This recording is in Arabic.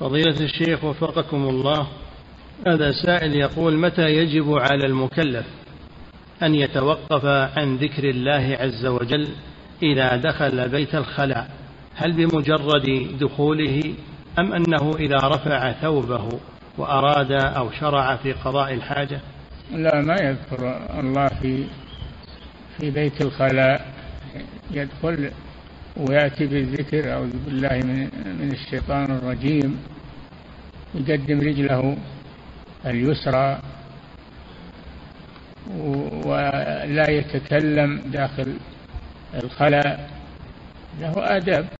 فضيلة الشيخ وفقكم الله، هذا سائل يقول: متى يجب على المكلف أن يتوقف عن ذكر الله عز وجل إذا دخل بيت الخلاء؟ هل بمجرد دخوله أم أنه إذا رفع ثوبه وأراد أو شرع في قضاء الحاجة؟ لا، ما يذكر الله في بيت الخلاء، يدخل ويأتي بالذكر: أعوذ بالله من الشيطان الرجيم، يقدم رجله اليسرى ولا يتكلم داخل الخلاء، له آداب.